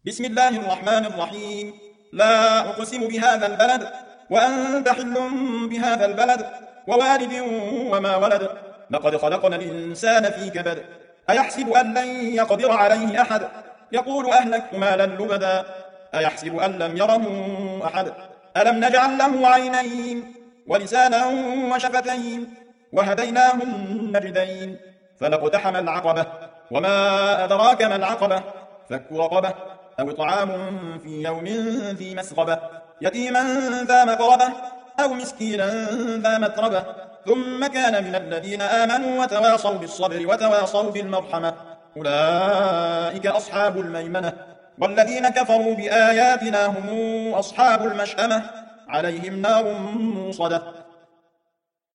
بسم الله الرحمن الرحيم. لا أقسم بهذا البلد وأنت حل بهذا البلد ووالد وما ولد. لقد خلقنا الإنسان في كبد. أيحسب أن لن يقدر عليه أحد؟ يقول أهلكت مالا لبدا. أيحسب أن لم يره أحد؟ ألم نجعل له عينين ولسانا وشفتين وهديناه النجدين فلاقتحم العقبة وما أدراك ما العقبة فك رقبة أو طعام في يوم ذي مسغبة يتيما ذا مقربة أو مسكينا ذا متربة ثم كان من الذين آمنوا وتواصوا بالصبر وتواصوا بالمرحمة أولئك أصحاب الميمنة والذين كفروا بآياتنا هم أصحاب المشأمة عليهم نار موصدة